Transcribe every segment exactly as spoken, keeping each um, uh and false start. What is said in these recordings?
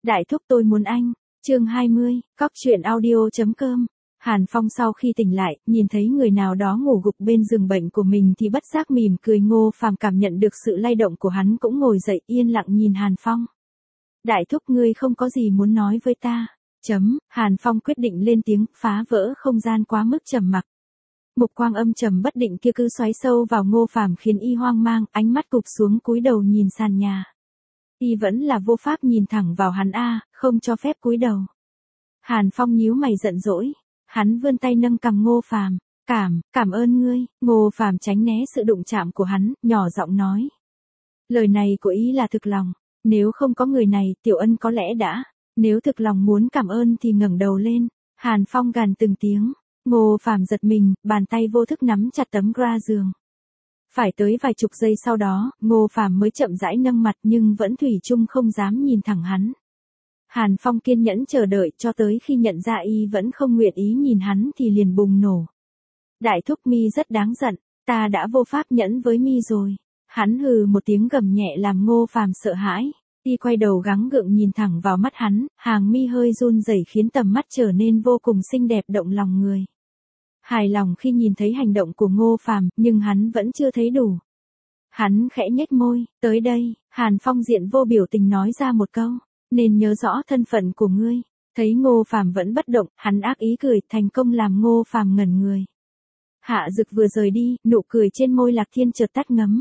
Đại thúc tôi muốn anh. Chương hai mươi, cóc truyện audio chấm com. Hàn Phong sau khi tỉnh lại, nhìn thấy người nào đó ngủ gục bên giường bệnh của mình thì bất giác mỉm cười. Ngô Phàm cảm nhận được sự lay động của hắn cũng ngồi dậy yên lặng nhìn Hàn Phong. Đại thúc ngươi không có gì muốn nói với ta. Chấm, Hàn Phong quyết định lên tiếng, phá vỡ không gian quá mức trầm mặc. Mục quang âm trầm bất định kia cứ xoáy sâu vào Ngô Phàm khiến y hoang mang, ánh mắt cụp xuống cúi đầu nhìn sàn nhà. Y vẫn là vô pháp nhìn thẳng vào hắn a, không cho phép cúi đầu. Hàn Phong nhíu mày giận dỗi, hắn vươn tay nâng cằm Ngô Phàm, "Cảm, cảm ơn ngươi." Ngô Phàm tránh né sự đụng chạm của hắn, nhỏ giọng nói. Lời này của ý là thực lòng, nếu không có người này, Tiểu Ân có lẽ đã, nếu thực lòng muốn cảm ơn thì ngẩng đầu lên. Hàn Phong gằn từng tiếng, Ngô Phàm giật mình, bàn tay vô thức nắm chặt tấm gra giường. Phải tới vài chục giây sau đó, Ngô Phàm mới chậm rãi nâng mặt nhưng vẫn thủy chung không dám nhìn thẳng hắn. Hàn Phong kiên nhẫn chờ đợi cho tới khi nhận ra y vẫn không nguyện ý nhìn hắn thì liền bùng nổ. Đại thúc mi rất đáng giận, ta đã vô pháp nhẫn với mi rồi. Hắn hừ một tiếng gầm nhẹ làm Ngô Phàm sợ hãi. Y quay đầu gắng gượng nhìn thẳng vào mắt hắn, hàng mi hơi run rẩy khiến tầm mắt trở nên vô cùng xinh đẹp động lòng người. Hài lòng khi nhìn thấy hành động của Ngô Phàm, nhưng hắn vẫn chưa thấy đủ. Hắn khẽ nhếch môi, tới đây, Hàn Phong diện vô biểu tình nói ra một câu, nên nhớ rõ thân phận của ngươi. Thấy Ngô Phàm vẫn bất động, hắn ác ý cười, thành công làm Ngô Phàm ngẩn người. Hạ Dực vừa rời đi, nụ cười trên môi Lạc Thiên chợt tắt ngấm.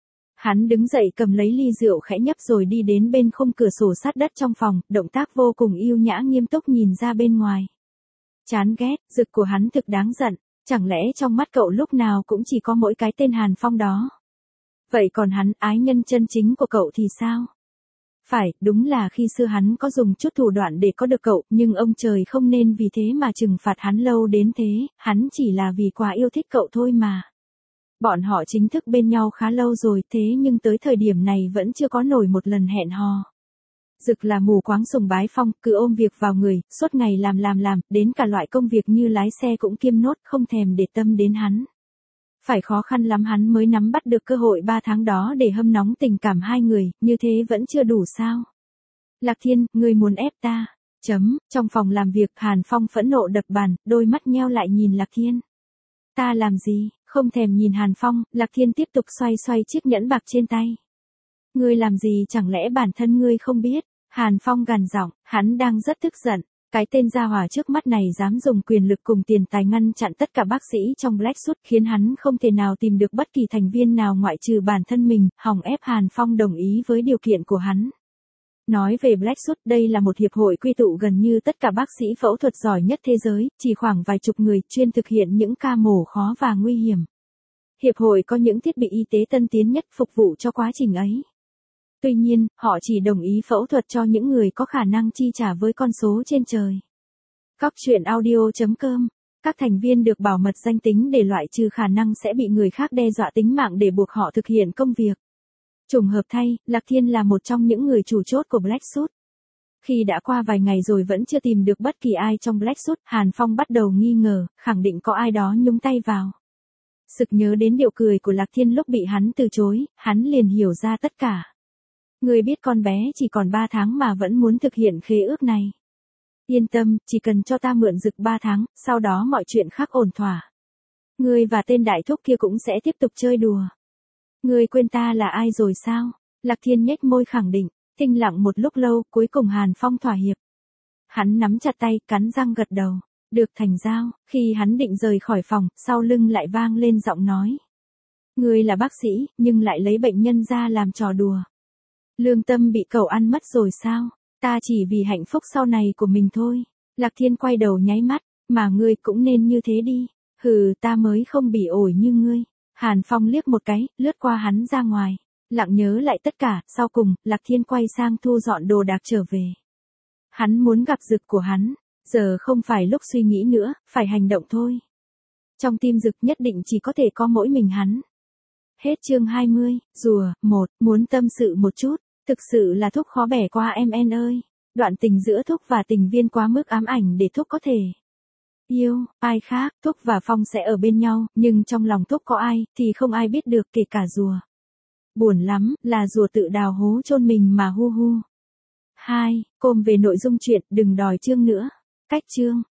Hắn đứng dậy cầm lấy ly rượu khẽ nhấp rồi đi đến bên khung cửa sổ sát đất trong phòng, động tác vô cùng yêu nhã nghiêm túc nhìn ra bên ngoài. Chán ghét, Dực của hắn thực đáng giận, chẳng lẽ trong mắt cậu lúc nào cũng chỉ có mỗi cái tên Hàn Phong đó? Vậy còn hắn, ái nhân chân chính của cậu thì sao? Phải, đúng là khi xưa hắn có dùng chút thủ đoạn để có được cậu, nhưng ông trời không nên vì thế mà trừng phạt hắn lâu đến thế, hắn chỉ là vì quá yêu thích cậu thôi mà. Bọn họ chính thức bên nhau khá lâu rồi, thế nhưng tới thời điểm này vẫn chưa có nổi một lần hẹn hò. Dực là mù quáng sùng bái Phong, cứ ôm việc vào người, suốt ngày làm làm làm, đến cả loại công việc như lái xe cũng kiêm nốt, không thèm để tâm đến hắn. Phải khó khăn lắm hắn mới nắm bắt được cơ hội ba tháng đó để hâm nóng tình cảm hai người, như thế vẫn chưa đủ sao? Lạc Thiên, ngươi muốn ép ta? Chấm, trong phòng làm việc, Hàn Phong phẫn nộ đập bàn, đôi mắt nheo lại nhìn Lạc Thiên. Ta làm gì? Không thèm nhìn Hàn Phong, Lạc Thiên tiếp tục xoay xoay chiếc nhẫn bạc trên tay. Ngươi làm gì chẳng lẽ bản thân ngươi không biết? Hàn Phong gằn giọng, hắn đang rất tức giận. Cái tên gia hỏa trước mắt này dám dùng quyền lực cùng tiền tài ngăn chặn tất cả bác sĩ trong Blackwood, khiến hắn không thể nào tìm được bất kỳ thành viên nào ngoại trừ bản thân mình, hòng ép Hàn Phong đồng ý với điều kiện của hắn. Nói về Blackwood, đây là một hiệp hội quy tụ gần như tất cả bác sĩ phẫu thuật giỏi nhất thế giới, chỉ khoảng vài chục người chuyên thực hiện những ca mổ khó và nguy hiểm. Hiệp hội có những thiết bị y tế tân tiến nhất phục vụ cho quá trình ấy. Tuy nhiên, họ chỉ đồng ý phẫu thuật cho những người có khả năng chi trả với con số trên trời. Cóc truyện audio chấm com. Các thành viên được bảo mật danh tính để loại trừ khả năng sẽ bị người khác đe dọa tính mạng để buộc họ thực hiện công việc. Trùng hợp thay, Lạc Thiên là một trong những người chủ chốt của Blackwood. Khi đã qua vài ngày rồi vẫn chưa tìm được bất kỳ ai trong Blackwood, Hàn Phong bắt đầu nghi ngờ, khẳng định có ai đó nhúng tay vào. Sực nhớ đến điệu cười của Lạc Thiên lúc bị hắn từ chối, hắn liền hiểu ra tất cả. Ngươi biết con bé chỉ còn ba tháng mà vẫn muốn thực hiện khế ước này. Yên tâm, chỉ cần cho ta mượn Dực ba tháng, sau đó mọi chuyện khác ổn thỏa. Ngươi và tên đại thúc kia cũng sẽ tiếp tục chơi đùa. Ngươi quên ta là ai rồi sao? Lạc Thiên nhếch môi khẳng định, thinh lặng một lúc lâu, cuối cùng Hàn Phong thỏa hiệp. Hắn nắm chặt tay, cắn răng gật đầu, được thành giao. Khi hắn định rời khỏi phòng, sau lưng lại vang lên giọng nói. Ngươi là bác sĩ, nhưng lại lấy bệnh nhân ra làm trò đùa. Lương tâm bị cậu ăn mất rồi sao? Ta chỉ vì hạnh phúc sau này của mình thôi. Lạc Thiên quay đầu nháy mắt, mà ngươi cũng nên như thế đi. Hừ, ta mới không bị ổi như ngươi. Hàn Phong liếc một cái, lướt qua hắn ra ngoài. Lặng nhớ lại tất cả, sau cùng, Lạc Thiên quay sang thu dọn đồ đạc trở về. Hắn muốn gặp Dực của hắn, giờ không phải lúc suy nghĩ nữa, phải hành động thôi. Trong tim Dực nhất định chỉ có thể có mỗi mình hắn. Hết chương hai mươi, rùa, một, muốn tâm sự một chút, thực sự là Thúc khó bẻ qua em en ơi. Đoạn tình giữa Thúc và tình viên quá mức ám ảnh để Thúc có thể yêu ai khác. Thúc và Phong sẽ ở bên nhau, nhưng trong lòng Thúc có ai, thì không ai biết được, kể cả rùa. Buồn lắm, là rùa tự đào hố chôn mình mà hu hu. hai. Côm về nội dung chuyện, đừng đòi chương nữa. Cách chương.